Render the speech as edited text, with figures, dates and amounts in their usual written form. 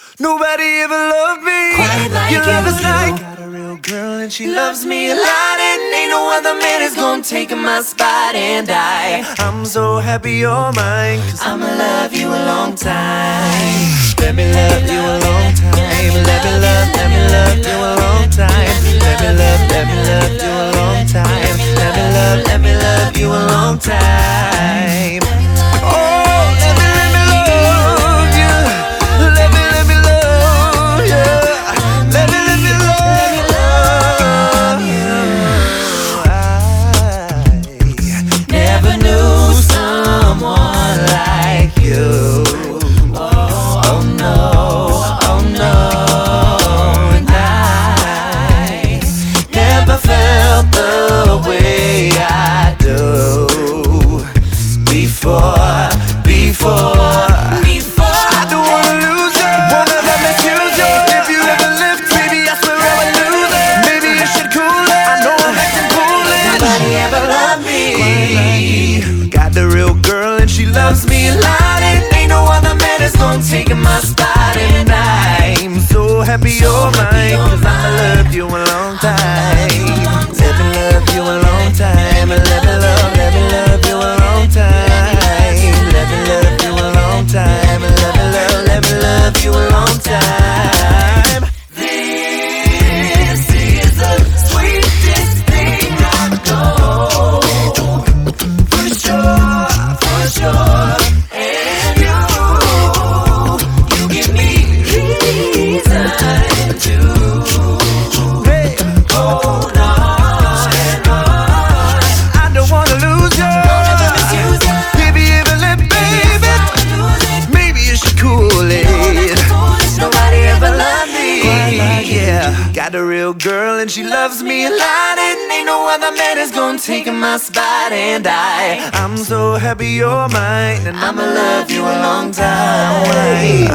Nobody ever loved me quite like your love is you. like. Got a real girl and she loves me a lot, and ain't no other man is gonna take my spot. And I'm so happy you're mine, 'cause I'ma love you a long time. Let me love you a long time. Let me love you a long time. Let me love you a long time. Let me love you a long time. Oh, let me love you. Let me love you. Let me love you. I never knew someone like you. Oh no, and I never felt the way I do before. I don't wanna lose you, won't ever misuse you. If you ever live, baby, I swear I would lose it. Maybe you should cool it, I know I'm acting foolish. Nobody ever loved me. Got the real girl and she loves me a lot, and ain't no other man is gonna take my spot. And I'm so happy you're mine, 'cause I'ma love you a long time. Let me love you a long time. Let me love you a long time. Let me love you a long time. Let me love you a long time. This is the sweetest thing I know, for sure. And you give me reason to hold on and on. I don't wanna lose you. If you ever let, baby, maybe you should cool it. Nobody ever loved me. Yeah, got a real girl and she loves me a lot, and ain't no other man is gonna take my spot. And I'm so happy you're mine, and I'ma love you a long time.